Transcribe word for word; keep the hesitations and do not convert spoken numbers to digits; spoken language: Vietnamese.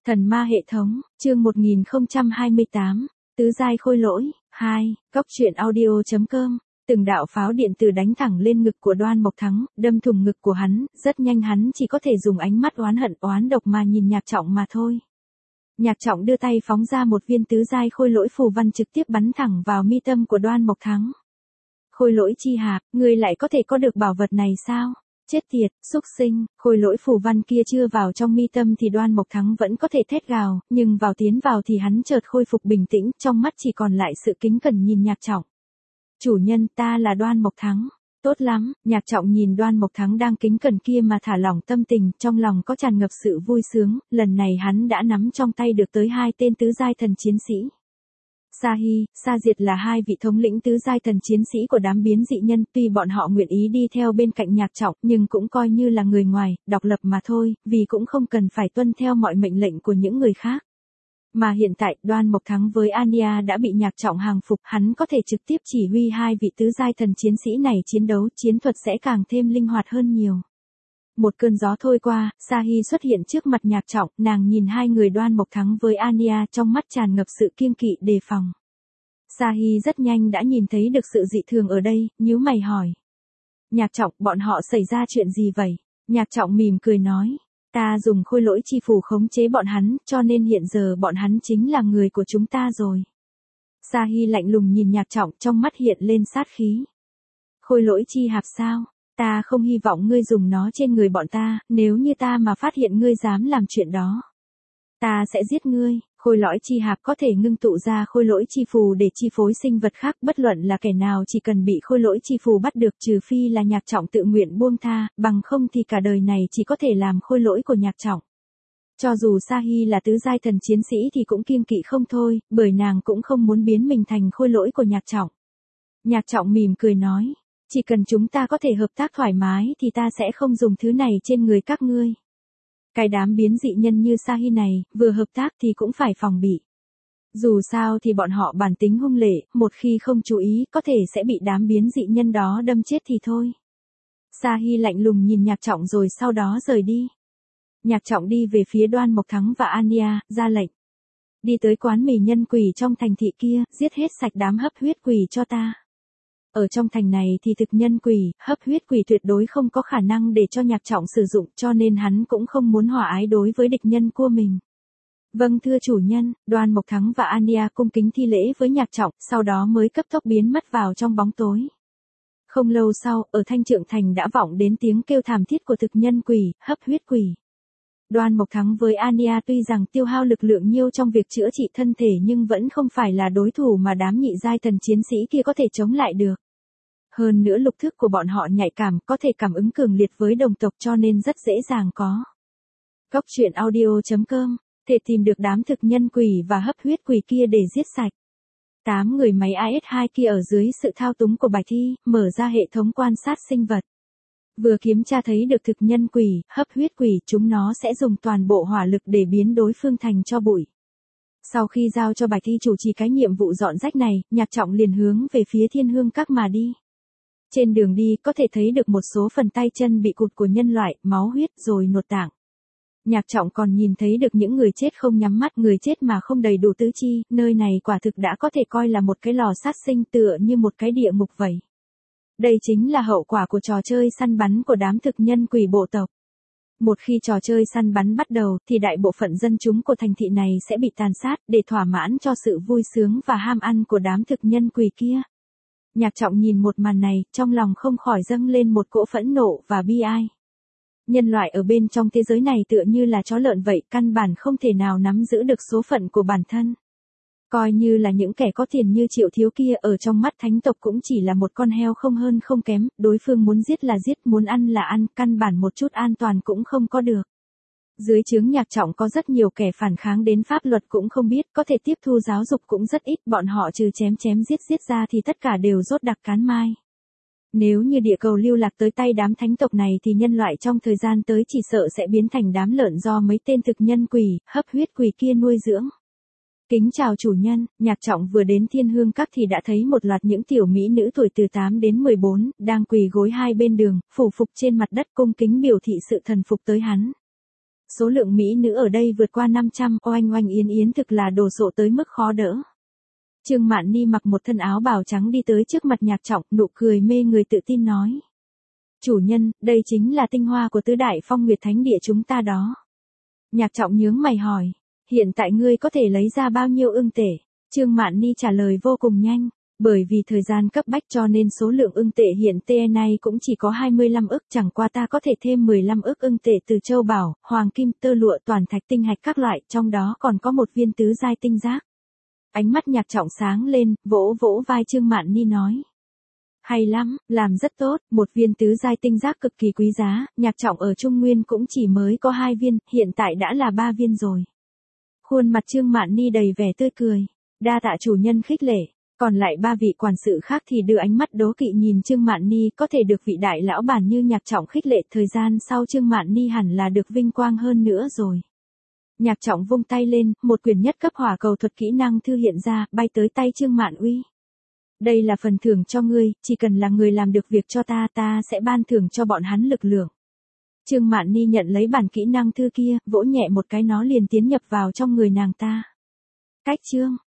Thần ma hệ thống, chương một nghìn không trăm hai mươi tám, tứ giai khôi lỗi, hai, góc truyện audio chấm com. Từng đạo pháo điện từ đánh thẳng lên ngực của Đoan Mộc Thắng, đâm thủng ngực của hắn, rất nhanh hắn chỉ có thể dùng ánh mắt oán hận oán độc mà nhìn Nhạc Trọng mà thôi. Nhạc Trọng đưa tay phóng ra một viên tứ giai khôi lỗi phù văn trực tiếp bắn thẳng vào mi tâm của Đoan Mộc Thắng. Khôi lỗi chi hạp, ngươi lại có thể có được bảo vật này sao? Chết tiệt, xúc sinh, khôi lỗi phù văn kia chưa vào trong mi tâm thì Đoan Mộc Thắng vẫn có thể thét gào, nhưng vào tiến vào thì hắn chợt khôi phục bình tĩnh, trong mắt chỉ còn lại sự kính cẩn nhìn Nhạc Trọng. Chủ nhân, ta là Đoan Mộc Thắng. Tốt lắm, Nhạc Trọng nhìn Đoan Mộc Thắng đang kính cẩn kia mà thả lỏng tâm tình, trong lòng có tràn ngập sự vui sướng, lần này hắn đã nắm trong tay được tới hai tên tứ giai thần chiến sĩ. Sa Hy, Sa Diệt là hai vị thống lĩnh tứ giai thần chiến sĩ của đám biến dị nhân, tuy bọn họ nguyện ý đi theo bên cạnh Nhạc Trọng, nhưng cũng coi như là người ngoài, độc lập mà thôi, vì cũng không cần phải tuân theo mọi mệnh lệnh của những người khác. Mà hiện tại, Đoan Mộc Thắng với Anya đã bị Nhạc Trọng hàng phục, hắn có thể trực tiếp chỉ huy hai vị tứ giai thần chiến sĩ này chiến đấu, chiến thuật sẽ càng thêm linh hoạt hơn nhiều. Một cơn gió thôi qua, Sa Hy xuất hiện trước mặt Nhạc Trọng, nàng nhìn hai người Đoan Mộc Thắng với Anya trong mắt tràn ngập sự kiêng kỵ đề phòng. Sa Hy rất nhanh đã nhìn thấy được sự dị thường ở đây, nhíu mày hỏi. Nhạc Trọng, bọn họ xảy ra chuyện gì vậy? Nhạc Trọng mỉm cười nói. Ta dùng khôi lỗi chi phù khống chế bọn hắn, cho nên hiện giờ bọn hắn chính là người của chúng ta rồi. Sa Hy lạnh lùng nhìn Nhạc Trọng, trong mắt hiện lên sát khí. Khôi lỗi chi hạp sao? Ta không hy vọng ngươi dùng nó trên người bọn ta, nếu như ta mà phát hiện ngươi dám làm chuyện đó. Ta sẽ giết ngươi. Khôi lỗi chi hạp có thể ngưng tụ ra khôi lỗi chi phù để chi phối sinh vật khác, bất luận là kẻ nào chỉ cần bị khôi lỗi chi phù bắt được, trừ phi là Nhạc Trọng tự nguyện buông tha, bằng không thì cả đời này chỉ có thể làm khôi lỗi của Nhạc Trọng. Cho dù Sa Hy là tứ giai thần chiến sĩ thì cũng kiêng kỵ không thôi, bởi nàng cũng không muốn biến mình thành khôi lỗi của Nhạc Trọng. Nhạc Trọng mỉm cười nói, chỉ cần chúng ta có thể hợp tác thoải mái thì ta sẽ không dùng thứ này trên người các ngươi. Cái đám biến dị nhân như Sa Hy này, vừa hợp tác thì cũng phải phòng bị. Dù sao thì bọn họ bản tính hung lệ, một khi không chú ý có thể sẽ bị đám biến dị nhân đó đâm chết thì thôi. Sa Hy lạnh lùng nhìn Nhạc Trọng rồi sau đó rời đi. Nhạc Trọng đi về phía Đoan Mộc Thắng và Anya, ra lệnh. Đi tới quán mì nhân quỷ trong thành thị kia, giết hết sạch đám hấp huyết quỷ cho ta. Ở trong thành này thì thực nhân quỷ, hấp huyết quỷ tuyệt đối không có khả năng để cho Nhạc Trọng sử dụng, cho nên hắn cũng không muốn hòa ái đối với địch nhân của mình. Vâng thưa chủ nhân, Đoan Mộc Thắng và Anya cung kính thi lễ với Nhạc Trọng, sau đó mới cấp tốc biến mất vào trong bóng tối. Không lâu sau, ở Thanh Trượng Thành đã vọng đến tiếng kêu thảm thiết của thực nhân quỷ, hấp huyết quỷ. Đoan Mộc Thắng với Anya tuy rằng tiêu hao lực lượng nhiều trong việc chữa trị thân thể nhưng vẫn không phải là đối thủ mà đám nhị giai thần chiến sĩ kia có thể chống lại được. Hơn nữa lục thức của bọn họ nhạy cảm, có thể cảm ứng cường liệt với đồng tộc cho nên rất dễ dàng có. Góc truyện audio chấm com, thể tìm được đám thực nhân quỷ và hấp huyết quỷ kia để giết sạch. Tám người máy A S hai kia ở dưới sự thao túng của Bạch Thi, mở ra hệ thống quan sát sinh vật. Vừa kiểm tra thấy được thực nhân quỷ, hấp huyết quỷ, chúng nó sẽ dùng toàn bộ hỏa lực để biến đối phương thành tro bụi. Sau khi giao cho Bạch Thi chủ trì cái nhiệm vụ dọn rách này, Nhạc Trọng liền hướng về phía Thiên Hương Các mà đi. Trên đường đi có thể thấy được một số phần tay chân bị cụt của nhân loại, máu huyết rồi nội tạng. Nhạc Trọng còn nhìn thấy được những người chết không nhắm mắt, người chết mà không đầy đủ tứ chi, nơi này quả thực đã có thể coi là một cái lò sát sinh tựa như một cái địa ngục vậy. Đây chính là hậu quả của trò chơi săn bắn của đám thực nhân quỷ bộ tộc. Một khi trò chơi săn bắn bắt đầu thì đại bộ phận dân chúng của thành thị này sẽ bị tàn sát để thỏa mãn cho sự vui sướng và ham ăn của đám thực nhân quỷ kia. Nhạc Trọng nhìn một màn này, trong lòng không khỏi dâng lên một cỗ phẫn nộ và bi ai. Nhân loại ở bên trong thế giới này tựa như là chó lợn vậy, căn bản không thể nào nắm giữ được số phận của bản thân. Coi như là những kẻ có tiền như Triệu Thiếu kia ở trong mắt thánh tộc cũng chỉ là một con heo không hơn không kém, đối phương muốn giết là giết, muốn ăn là ăn, căn bản một chút an toàn cũng không có được. Dưới trướng Nhạc Trọng có rất nhiều kẻ phản kháng đến pháp luật cũng không biết, có thể tiếp thu giáo dục cũng rất ít, bọn họ trừ chém chém giết giết ra thì tất cả đều rốt đặc cán mai. Nếu như địa cầu lưu lạc tới tay đám thánh tộc này thì nhân loại trong thời gian tới chỉ sợ sẽ biến thành đám lợn do mấy tên thực nhân quỷ, hấp huyết quỷ kia nuôi dưỡng. Kính chào chủ nhân, Nhạc Trọng vừa đến Thiên Hương Các thì đã thấy một loạt những tiểu mỹ nữ tuổi từ tám đến mười bốn, đang quỳ gối hai bên đường, phủ phục trên mặt đất cung kính biểu thị sự thần phục tới hắn. Số lượng mỹ nữ ở đây vượt qua năm trăm, oanh oanh yến yến thực là đồ sộ tới mức khó đỡ. Trương Mạn Ni mặc một thân áo bào trắng đi tới trước mặt Nhạc Trọng, nụ cười mê người tự tin nói. Chủ nhân, đây chính là tinh hoa của tứ đại phong nguyệt thánh địa chúng ta đó. Nhạc Trọng nhướng mày hỏi, hiện tại ngươi có thể lấy ra bao nhiêu ưng tể? Trương Mạn Ni trả lời vô cùng nhanh, bởi vì thời gian cấp bách cho nên số lượng ưng tệ hiện tê này cũng chỉ có hai mươi lăm ức, chẳng qua ta có thể thêm mười lăm ức ưng tệ từ châu bảo, hoàng kim, tơ lụa, toàn thạch tinh hạch các loại, trong đó còn có một viên tứ giai tinh giác. Ánh mắt Nhạc Trọng sáng lên, vỗ vỗ vai Trương Mạn Ni nói. Hay lắm, làm rất tốt, một viên tứ giai tinh giác cực kỳ quý giá, Nhạc Trọng ở Trung Nguyên cũng chỉ mới có hai viên, hiện tại đã là ba viên rồi. Khuôn mặt Trương Mạn Ni đầy vẻ tươi cười, đa tạ chủ nhân khích lệ, còn lại ba vị quản sự khác thì đưa ánh mắt đố kỵ nhìn Trương Mạn Ni, có thể được vị đại lão bản như Nhạc Trọng khích lệ, thời gian sau Trương Mạn Ni hẳn là được vinh quang hơn nữa rồi. Nhạc Trọng vung tay lên, một quyển nhất cấp hỏa cầu thuật kỹ năng thư hiện ra, bay tới tay Trương Mạn Uy. Đây là phần thưởng cho ngươi, chỉ cần là người làm được việc cho ta, ta sẽ ban thưởng cho bọn hắn lực lượng. Trương Mạn Ni nhận lấy bản kỹ năng thư kia, vỗ nhẹ một cái nó liền tiến nhập vào trong người nàng ta. Cách chương